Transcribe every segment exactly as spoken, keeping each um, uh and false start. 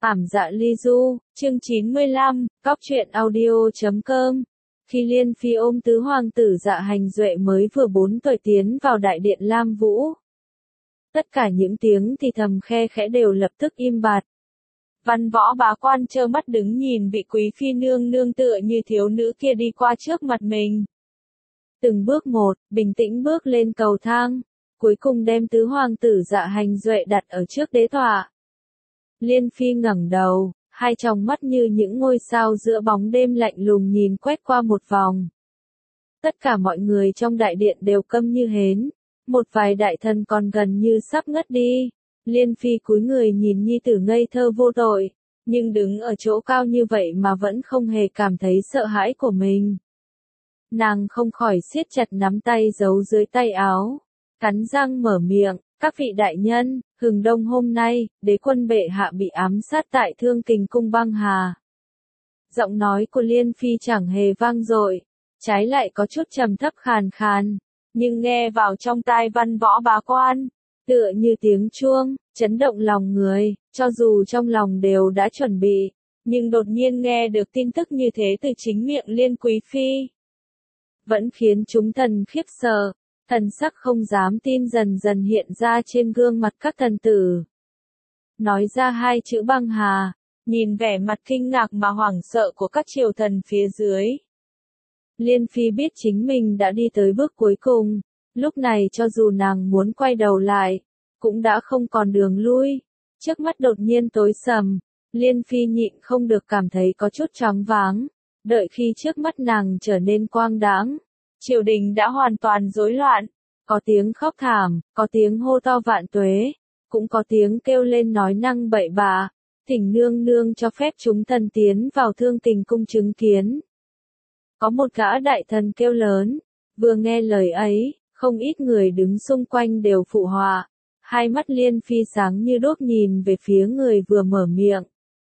Ảm dạ ly du, chương chín mươi lăm, cóc truyện audio chấm com. Khi Liên Phi ôm tứ hoàng tử Dạ Hành Duệ mới vừa bốn tuổi tiến vào đại điện Lam Vũ. Tất cả những tiếng thì thầm khe khẽ đều lập tức im bặt. Văn võ bá quan trơ mắt đứng nhìn vị quý phi nương nương tựa như thiếu nữ kia đi qua trước mặt mình. Từng bước một, bình tĩnh bước lên cầu thang, cuối cùng đem tứ hoàng tử Dạ Hành Duệ đặt ở trước đế tọa. Liên Phi ngẩng đầu, hai tròng mắt như những ngôi sao giữa bóng đêm lạnh lùng nhìn quét qua một vòng. Tất cả mọi người trong đại điện đều câm như hến, một vài đại thần còn gần như sắp ngất đi. Liên Phi cúi người nhìn nhi tử ngây thơ vô tội, nhưng đứng ở chỗ cao như vậy mà vẫn không hề cảm thấy sợ hãi của mình. Nàng không khỏi siết chặt nắm tay giấu dưới tay áo, cắn răng mở miệng, các vị đại nhân, hừng đông hôm nay, đế quân bệ hạ bị ám sát tại Thương Kình cung băng hà. Giọng nói của Liên Phi chẳng hề vang dội, trái lại có chút trầm thấp khàn khàn, nhưng nghe vào trong tai văn võ bá quan, tựa như tiếng chuông, chấn động lòng người, cho dù trong lòng đều đã chuẩn bị, nhưng đột nhiên nghe được tin tức như thế từ chính miệng Liên Quý Phi. Vẫn khiến chúng thần khiếp sợ, thần sắc không dám tin dần dần hiện ra trên gương mặt các thần tử. Nói ra hai chữ băng hà, nhìn vẻ mặt kinh ngạc mà hoảng sợ của các triều thần phía dưới. Liên Phi biết chính mình đã đi tới bước cuối cùng, lúc này cho dù nàng muốn quay đầu lại, cũng đã không còn đường lui. Trước mắt đột nhiên tối sầm, Liên Phi nhịn không được cảm thấy có chút choáng váng, đợi khi trước mắt nàng trở nên quang đãng. Triều đình đã hoàn toàn rối loạn, có tiếng khóc thảm, có tiếng hô to vạn tuế, cũng có tiếng kêu lên nói năng bậy bạ, thỉnh nương nương cho phép chúng thần tiến vào Thương Kình cung chứng kiến. Có một gã đại thần kêu lớn, vừa nghe lời ấy, không ít người đứng xung quanh đều phụ họa, hai mắt Liên Phi sáng như đuốc nhìn về phía người vừa mở miệng.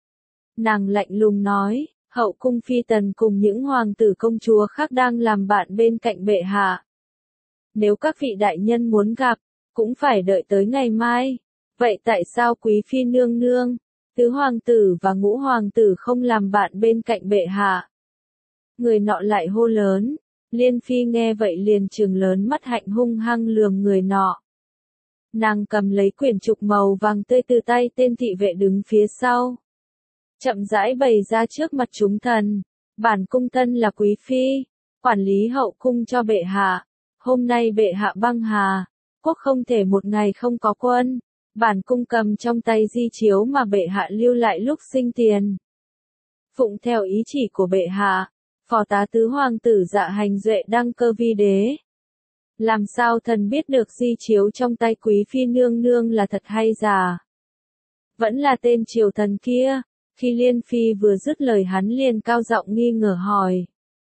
Nàng lạnh lùng nói, hậu cung phi tần cùng những hoàng tử công chúa khác đang làm bạn bên cạnh bệ hạ. Nếu các vị đại nhân muốn gặp, cũng phải đợi tới ngày mai. Vậy tại sao quý phi nương nương, tứ hoàng tử và ngũ hoàng tử không làm bạn bên cạnh bệ hạ? Người nọ lại hô lớn. Liên Phi nghe vậy liền trừng lớn mắt hạnh hung hăng lườm người nọ. Nàng cầm lấy quyển trục màu vàng tươi từ tay tên thị vệ đứng phía sau, chậm rãi bày ra trước mặt chúng thần. Bản cung thân là quý phi, quản lý hậu cung cho bệ hạ. Hôm nay bệ hạ băng hà, quốc không thể một ngày không có quân. Bản cung cầm trong tay di chiếu mà bệ hạ lưu lại lúc sinh tiền. Phụng theo ý chỉ của bệ hạ, phò tá tứ hoàng tử Dạ Hành Duệ đăng cơ vi đế. Làm sao thần biết được di chiếu trong tay quý phi nương nương là thật hay giả? Vẫn là tên triều thần kia. Khi Liên Phi vừa dứt lời hắn liền cao giọng nghi ngờ hỏi.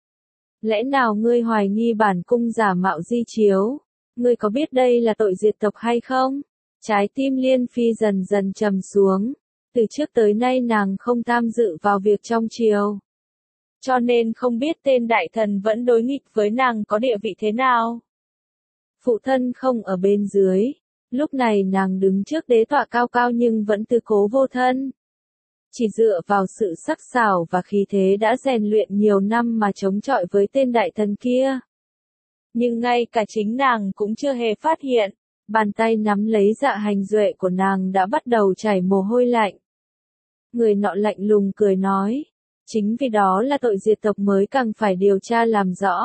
Lẽ nào ngươi hoài nghi bản cung giả mạo di chiếu? Ngươi có biết đây là tội diệt tộc hay không? Trái tim Liên Phi dần dần trầm xuống. Từ trước tới nay nàng không tham dự vào việc trong triều, cho nên không biết tên đại thần vẫn đối nghịch với nàng có địa vị thế nào. Phụ thân không ở bên dưới, lúc này nàng đứng trước đế tọa cao cao nhưng vẫn tư cố vô thân. Chỉ dựa vào sự sắc sảo và khí thế đã rèn luyện nhiều năm mà chống chọi với tên đại thần kia. Nhưng ngay cả chính nàng cũng chưa hề phát hiện, bàn tay nắm lấy Dạ Hành Duệ của nàng đã bắt đầu chảy mồ hôi lạnh. Người nọ lạnh lùng cười nói, chính vì đó là tội diệt tộc mới càng phải điều tra làm rõ.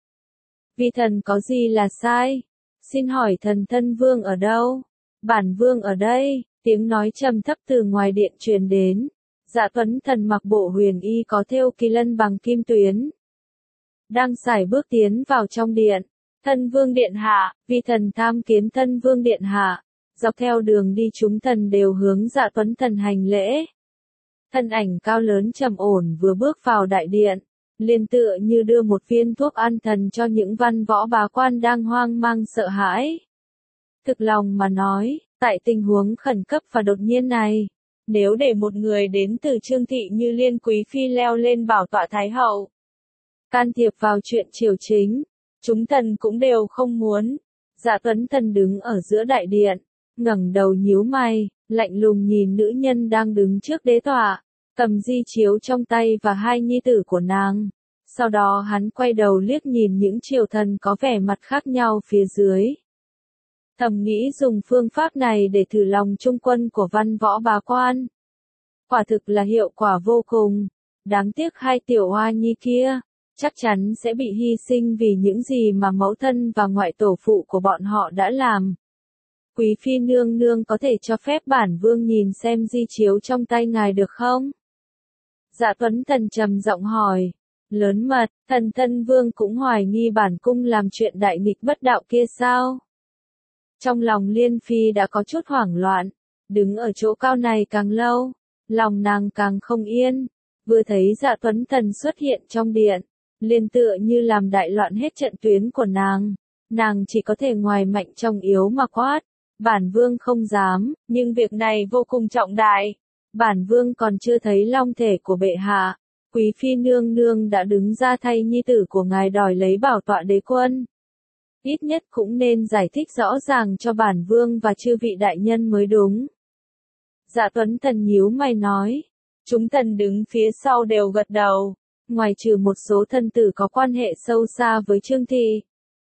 Vi thần có gì là sai? Xin hỏi thần thân vương ở đâu? Bản vương ở đây. Tiếng nói trầm thấp từ ngoài điện truyền đến. Dạ Tuấn thần mặc bộ huyền y có thêu kỳ lân bằng kim tuyến, đang sải bước tiến vào trong điện. Thân vương điện hạ, vi thần tham kiến thân vương điện hạ. Dọc theo đường đi chúng thần đều hướng Dạ Tuấn thần hành lễ. Thân ảnh cao lớn trầm ổn vừa bước vào đại điện, liền tựa như đưa một viên thuốc an thần cho những văn võ bá quan đang hoang mang sợ hãi. Thực lòng mà nói, tại tình huống khẩn cấp và đột nhiên này, nếu để một người đến từ Trương thị như Liên Quý Phi leo lên bảo tọa Thái hậu, can thiệp vào chuyện triều chính, chúng thần cũng đều không muốn. Dạ Tuấn thần đứng ở giữa đại điện, ngẩng đầu nhíu mày, lạnh lùng nhìn nữ nhân đang đứng trước đế tọa, cầm di chiếu trong tay và hai nhi tử của nàng. Sau đó hắn quay đầu liếc nhìn những triều thần có vẻ mặt khác nhau phía dưới. Thầm nghĩ dùng phương pháp này để thử lòng trung quân của văn võ bá quan. Quả thực là hiệu quả vô cùng. Đáng tiếc hai tiểu hoa nhi kia, chắc chắn sẽ bị hy sinh vì những gì mà mẫu thân và ngoại tổ phụ của bọn họ đã làm. Quý phi nương nương có thể cho phép bản vương nhìn xem di chiếu trong tay ngài được không? Dạ Tuấn Thần trầm giọng hỏi. Lớn mật, thần thân vương cũng hoài nghi bản cung làm chuyện đại nghịch bất đạo kia sao? Trong lòng Liên Phi đã có chút hoảng loạn, đứng ở chỗ cao này càng lâu, lòng nàng càng không yên, vừa thấy Dạ Tuấn Thần xuất hiện trong điện, liền tựa như làm đại loạn hết trận tuyến của nàng, nàng chỉ có thể ngoài mạnh trong yếu mà quát, bản vương không dám, nhưng việc này vô cùng trọng đại, bản vương còn chưa thấy long thể của bệ hạ. Quý phi nương nương đã đứng ra thay nhi tử của ngài đòi lấy bảo tọa đế quân. Ít nhất cũng nên giải thích rõ ràng cho bản vương và chư vị đại nhân mới đúng. Dạ Tuấn Thần nhíu mày nói. Chúng thần đứng phía sau đều gật đầu, ngoài trừ một số thân tử có quan hệ sâu xa với Trương Thị.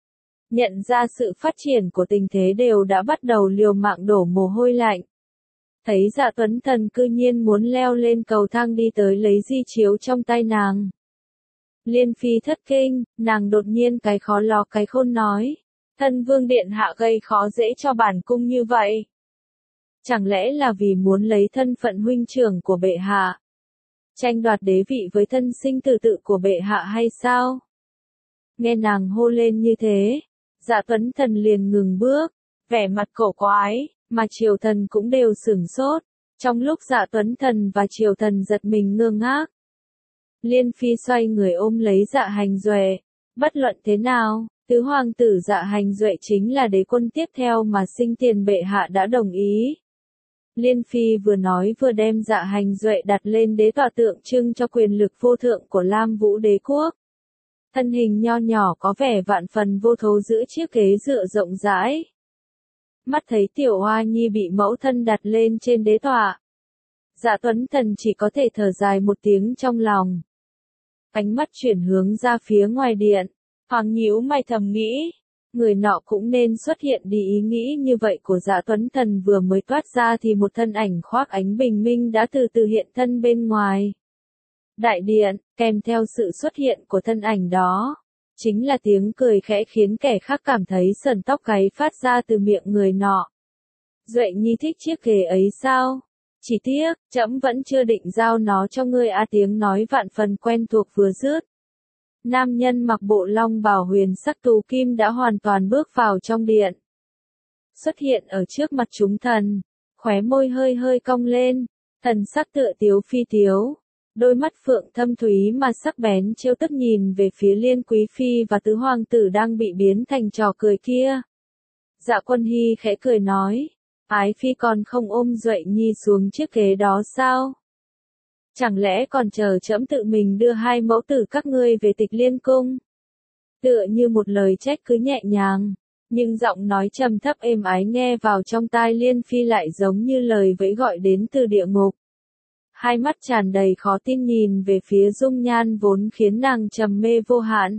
Nhận ra sự phát triển của tình thế đều đã bắt đầu liều mạng đổ mồ hôi lạnh. Thấy Dạ Tuấn Thần cư nhiên muốn leo lên cầu thang đi tới lấy di chiếu trong tay nàng. Liên Phi thất kinh, nàng đột nhiên cái khó ló cái khôn nói. Thân vương điện hạ gây khó dễ cho bản cung như vậy. Chẳng lẽ là vì muốn lấy thân phận huynh trưởng của bệ hạ? Tranh đoạt đế vị với thân sinh tử tự của bệ hạ hay sao? Nghe nàng hô lên như thế, Dạ Tuấn Thần liền ngừng bước, vẻ mặt cổ quái. Mà triều thần cũng đều sửng sốt, trong lúc Dạ Tuấn Thần và triều thần giật mình ngơ ngác. Liên Phi xoay người ôm lấy Dạ Hành Duệ, bất luận thế nào, tứ hoàng tử Dạ Hành Duệ chính là đế quân tiếp theo mà sinh tiền bệ hạ đã đồng ý. Liên Phi vừa nói vừa đem Dạ Hành Duệ đặt lên đế tọa tượng trưng cho quyền lực vô thượng của Lam Vũ đế quốc. Thân hình nho nhỏ có vẻ vạn phần vô thố giữa chiếc ghế dựa rộng rãi. Mắt thấy tiểu hoa nhi bị mẫu thân đặt lên trên đế tọa. Dạ Tuấn Thần chỉ có thể thở dài một tiếng trong lòng. Ánh mắt chuyển hướng ra phía ngoài điện. Hoàng nhíu mày thầm nghĩ. Người nọ cũng nên xuất hiện đi ý nghĩ như vậy của Dạ Tuấn Thần vừa mới toát ra thì một thân ảnh khoác ánh bình minh đã từ từ hiện thân bên ngoài. Đại điện, kèm theo sự xuất hiện của thân ảnh đó. Chính là tiếng cười khẽ khiến kẻ khác cảm thấy sờn tóc gáy phát ra từ miệng người nọ. Duệ Nhi thích chiếc ghế ấy sao? Chỉ tiếc, trẫm vẫn chưa định giao nó cho ngươi a tiếng nói vạn phần quen thuộc vừa dứt. Nam nhân mặc bộ long bào huyền sắc tú kim đã hoàn toàn bước vào trong điện. Xuất hiện ở trước mặt chúng thần, khóe môi hơi hơi cong lên, thần sắc tựa tiếu phi tiếu. Đôi mắt phượng thâm thúy mà sắc bén trêu tức nhìn về phía Liên Quý Phi và tứ hoàng tử đang bị biến thành trò cười kia. Dạ Quân Hy khẽ cười nói, Ái Phi còn không ôm Duệ Nhi xuống chiếc ghế đó sao? Chẳng lẽ còn chờ trẫm tự mình đưa hai mẫu tử các ngươi về Tịch Liên Cung? Tựa như một lời trách cứ nhẹ nhàng, nhưng giọng nói trầm thấp êm ái nghe vào trong tai Liên Phi lại giống như lời vẫy gọi đến từ địa ngục. Hai mắt tràn đầy khó tin nhìn về phía dung nhan vốn khiến nàng trầm mê vô hạn.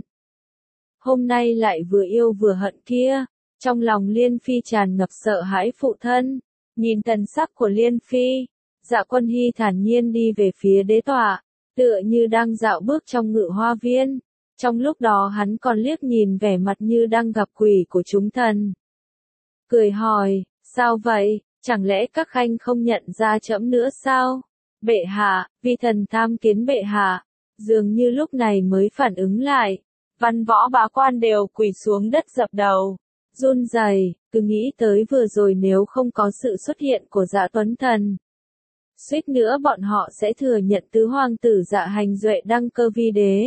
Hôm nay lại vừa yêu vừa hận kia, trong lòng Liên Phi tràn ngập sợ hãi phụ thân. Nhìn thần sắc của Liên Phi, Dạ Quân Hy thản nhiên đi về phía đế tọa, tựa như đang dạo bước trong ngự hoa viên. Trong lúc đó hắn còn liếc nhìn vẻ mặt như đang gặp quỷ của chúng thần. Cười hỏi, sao vậy, chẳng lẽ các khanh không nhận ra trẫm nữa sao? Bệ hạ, vi thần tham kiến bệ hạ, dường như lúc này mới phản ứng lại. Văn võ bá quan đều quỳ xuống đất dập đầu, run rẩy, cứ nghĩ tới vừa rồi nếu không có sự xuất hiện của Dạ Tuấn Thần. Suýt nữa bọn họ sẽ thừa nhận tứ hoàng tử Dạ Hành Duệ đăng cơ vi đế.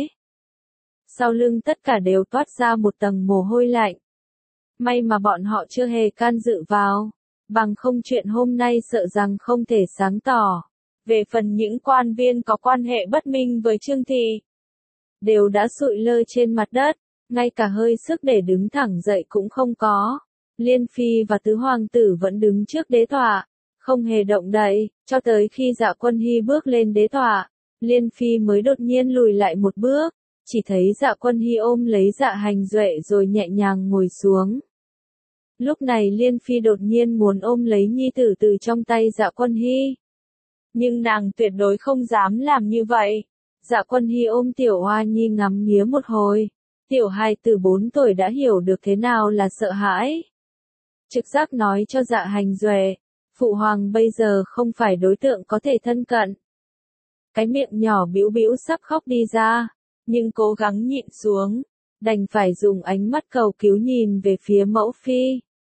Sau lưng tất cả đều toát ra một tầng mồ hôi lạnh. May mà bọn họ chưa hề can dự vào, bằng không chuyện hôm nay sợ rằng không thể sáng tỏ. Về phần những quan viên có quan hệ bất minh với Trương Thị, đều đã sụi lơ trên mặt đất, ngay cả hơi sức để đứng thẳng dậy cũng không có. Liên Phi và tứ hoàng tử vẫn đứng trước đế tọa, không hề động đậy, cho tới khi Dạ Quân Hy bước lên đế tọa, Liên Phi mới đột nhiên lùi lại một bước, chỉ thấy Dạ Quân Hy ôm lấy Dạ Hành Duệ rồi nhẹ nhàng ngồi xuống. Lúc này Liên Phi đột nhiên muốn ôm lấy nhi tử từ trong tay Dạ Quân Hy. Nhưng nàng tuyệt đối không dám làm như vậy. Dạ Quân Hy ôm Tiểu Hoa Nhi ngắm nghía một hồi. Tiểu hài từ bốn tuổi đã hiểu được thế nào là sợ hãi. Trực giác nói cho Dạ Hành Duệ, Phụ Hoàng bây giờ không phải đối tượng có thể thân cận. Cái miệng nhỏ bĩu bĩu sắp khóc đi ra, nhưng cố gắng nhịn xuống, đành phải dùng ánh mắt cầu cứu nhìn về phía mẫu phi.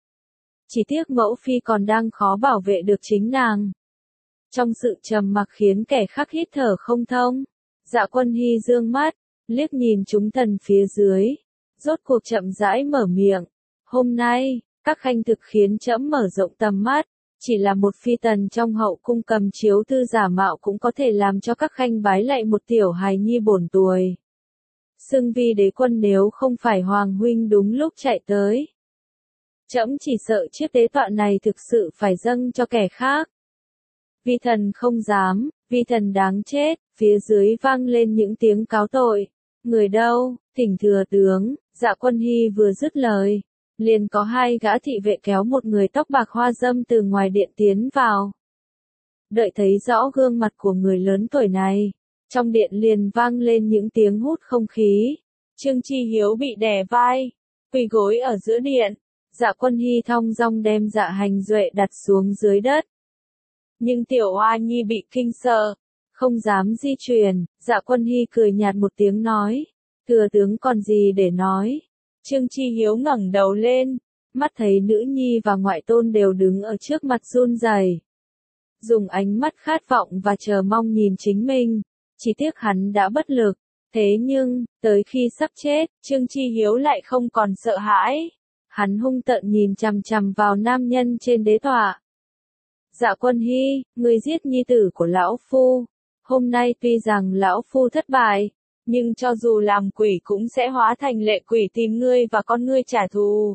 Chỉ tiếc mẫu phi còn đang khó bảo vệ được chính nàng. Trong sự trầm mặc khiến kẻ khác hít thở không thông, Dạ Quân Hy dương mắt, liếc nhìn chúng thần phía dưới, rốt cuộc chậm rãi mở miệng. Hôm nay, các khanh thực khiến trẫm mở rộng tầm mắt, chỉ là một phi tần trong hậu cung cầm chiếu thư giả mạo cũng có thể làm cho các khanh bái lạy một tiểu hài nhi bổn tuổi. Xưng vi đế quân nếu không phải Hoàng huynh đúng lúc chạy tới. Trẫm chỉ sợ chiếc đế tọa này thực sự phải dâng cho kẻ khác. Vi thần không dám, vi thần đáng chết, phía dưới vang lên những tiếng cáo tội. Người đâu, thỉnh thừa tướng. Dạ Quân Hy vừa dứt lời, liền có hai gã thị vệ kéo một người tóc bạc hoa dâm từ ngoài điện tiến vào. Đợi thấy rõ gương mặt của người lớn tuổi này, trong điện liền vang lên những tiếng hút không khí. Trương Chi Hiếu bị đè vai, quỳ gối ở giữa điện. Dạ Quân Hy thong dong đem Dạ Hành Duệ đặt xuống dưới đất. Nhưng Tiểu Hoa Nhi bị kinh sợ, không dám di chuyển. Dạ Quân Hy cười nhạt một tiếng nói, thừa tướng còn gì để nói. Trương Chi Hiếu ngẩng đầu lên, mắt thấy nữ nhi và ngoại tôn đều đứng ở trước mặt run rẩy, dùng ánh mắt khát vọng và chờ mong nhìn chính mình. Chỉ tiếc hắn đã bất lực. Thế nhưng, tới khi sắp chết, Trương Chi Hiếu lại không còn sợ hãi. Hắn hung tợn nhìn chằm chằm vào nam nhân trên đế tọa. Dạ Quân Hy, ngươi giết nhi tử của lão phu. Hôm nay tuy rằng lão phu thất bại, nhưng cho dù làm quỷ cũng sẽ hóa thành lệ quỷ tìm ngươi và con ngươi trả thù.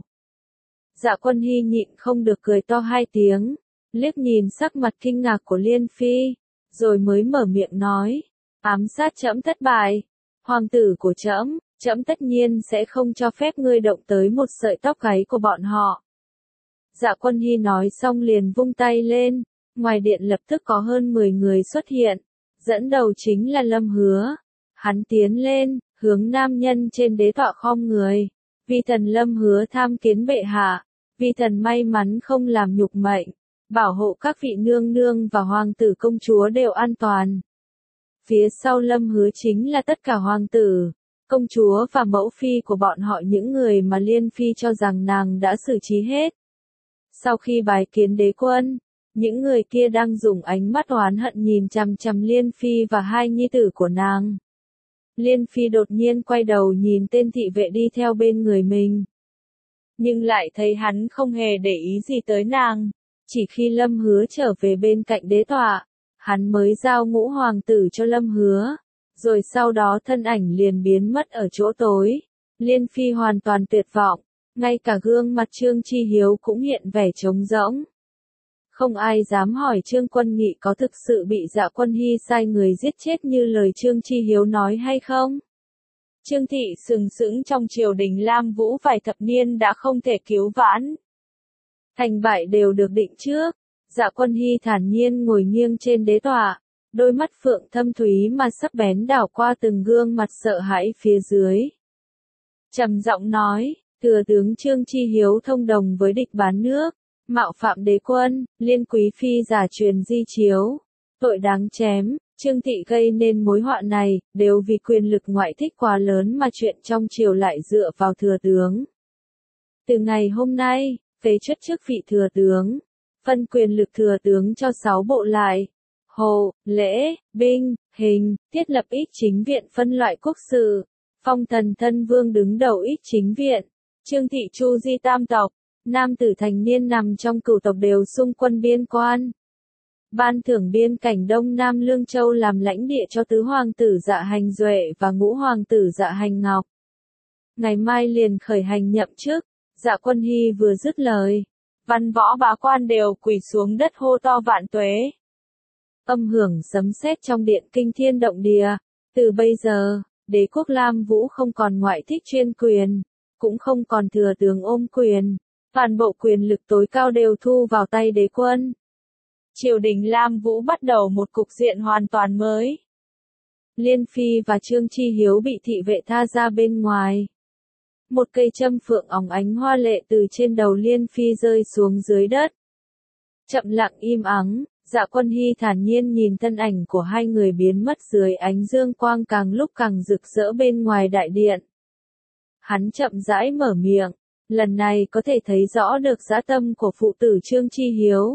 Dạ Quân Hy nhịn không được cười to hai tiếng, liếc nhìn sắc mặt kinh ngạc của Liên Phi, rồi mới mở miệng nói, ám sát trẫm thất bại. Hoàng tử của trẫm, trẫm tất nhiên sẽ không cho phép ngươi động tới một sợi tóc gáy của bọn họ. Dạ Quân Hy nói xong liền vung tay lên, ngoài điện lập tức có hơn mười người xuất hiện, dẫn đầu chính là Lâm Hứa. Hắn tiến lên, hướng nam nhân trên đế tọa khom người. Vi thần Lâm Hứa tham kiến bệ hạ, vi thần may mắn không làm nhục mệnh, bảo hộ các vị nương nương và hoàng tử công chúa đều an toàn. Phía sau Lâm Hứa chính là tất cả hoàng tử, công chúa và mẫu phi của bọn họ, những người mà Liên Phi cho rằng nàng đã xử trí hết. Sau khi bái kiến đế quân, những người kia đang dùng ánh mắt oán hận nhìn chằm chằm Liên Phi và hai nhi tử của nàng. Liên Phi đột nhiên quay đầu nhìn tên thị vệ đi theo bên người mình. Nhưng lại thấy hắn không hề để ý gì tới nàng. Chỉ khi Lâm Hứa trở về bên cạnh đế tọa, hắn mới giao ngũ hoàng tử cho Lâm Hứa. Rồi sau đó thân ảnh liền biến mất ở chỗ tối. Liên Phi hoàn toàn tuyệt vọng. Ngay cả gương mặt Trương Chi Hiếu cũng hiện vẻ trống rỗng. Không ai dám hỏi Trương Quân Nghị có thực sự bị Dạ Quân Hy sai người giết chết như lời Trương Chi Hiếu nói hay không. Trương thị sừng sững trong triều đình Lam Vũ vài thập niên đã không thể cứu vãn. Thành bại đều được định trước. Dạ Quân Hy thản nhiên ngồi nghiêng trên đế tọa, đôi mắt phượng thâm thúy mà sắc bén đảo qua từng gương mặt sợ hãi phía dưới. Trầm giọng nói, thừa tướng Trương Chi Hiếu thông đồng với địch bán nước, mạo phạm đế quân, liên quý phi giả truyền di chiếu, tội đáng chém. Trương thị gây nên mối họa này, đều vì quyền lực ngoại thích quá lớn mà chuyện trong triều lại dựa vào thừa tướng. Từ ngày hôm nay, phế truất chức vị thừa tướng, phân quyền lực thừa tướng cho sáu bộ lại, hồ, lễ, binh, hình, thiết lập ích chính viện phân loại quốc sự, phong thần thân vương đứng đầu ích chính viện. Trương thị chu di tam tộc, nam tử thành niên nằm trong cửu tộc đều xung quân biên quan. Ban thưởng biên cảnh Đông Nam Lương Châu làm lãnh địa cho tứ hoàng tử Dạ Hành Duệ và ngũ hoàng tử Dạ Hành Ngọc. Ngày mai liền khởi hành nhậm chức. Dạ Quân Hy vừa dứt lời, văn võ bá quan đều quỳ xuống đất hô to vạn tuế. Âm hưởng sấm sét trong điện kinh thiên động địa. Từ bây giờ, đế quốc Lam Vũ không còn ngoại thích chuyên quyền, cũng không còn thừa tướng ôm quyền, toàn bộ quyền lực tối cao đều thu vào tay đế quân. Triều đình Lam Vũ bắt đầu một cục diện hoàn toàn mới. Liên Phi và Trương Chi Hiếu bị thị vệ tha ra bên ngoài. Một cây châm phượng óng ánh hoa lệ từ trên đầu Liên Phi rơi xuống dưới đất. Chậm lặng im ắng, Dạ Quân Hy thản nhiên nhìn thân ảnh của hai người biến mất dưới ánh dương quang càng lúc càng rực rỡ bên ngoài đại điện. Hắn chậm rãi mở miệng, lần này có thể thấy rõ được dã tâm của phụ tử Trương Chi Hiếu.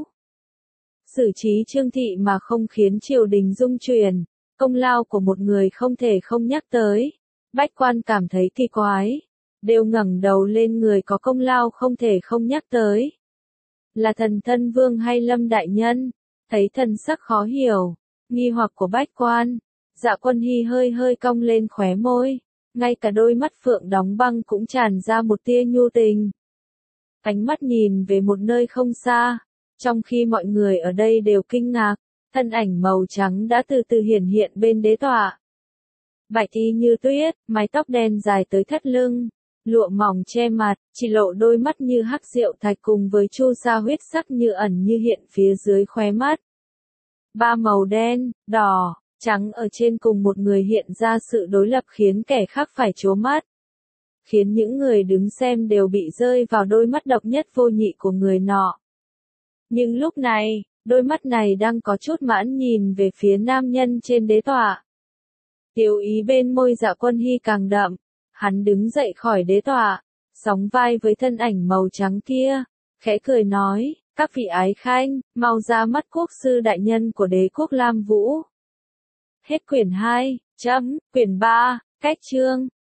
Xử trí Trương Thị mà không khiến triều đình rung chuyển, công lao của một người không thể không nhắc tới. Bách quan cảm thấy kỳ quái, đều ngẩng đầu lên người có công lao không thể không nhắc tới. Là thần thân vương hay Lâm đại nhân? Thấy thần sắc khó hiểu, nghi hoặc của bách quan, Dạ Quân Hy hơi hơi cong lên khóe môi, ngay cả đôi mắt phượng đóng băng cũng tràn ra một tia nhu tình. Ánh mắt nhìn về một nơi không xa, trong khi mọi người ở đây đều kinh ngạc, thân ảnh màu trắng đã từ từ hiển hiện bên đế tọa. Bạch y như tuyết, mái tóc đen dài tới thắt lưng, lụa mỏng che mặt, chỉ lộ đôi mắt như hắc rượu thạch cùng với chu sa huyết sắc như ẩn như hiện phía dưới khóe mắt. Ba màu đen, đỏ, trắng ở trên cùng một người hiện ra sự đối lập khiến kẻ khác phải trố mắt. Khiến những người đứng xem đều bị rơi vào đôi mắt độc nhất vô nhị của người nọ. Nhưng lúc này, đôi mắt này đang có chút mãn nhìn về phía nam nhân trên đế tọa. Tiêu ý bên môi Dạ Quân Hy càng đậm, hắn đứng dậy khỏi đế tọa, sóng vai với thân ảnh màu trắng kia, khẽ cười nói, các vị ái khanh, mau ra mắt quốc sư đại nhân của đế quốc Lam Vũ. Hết quyển hai, chấm, quyển ba, cách chương.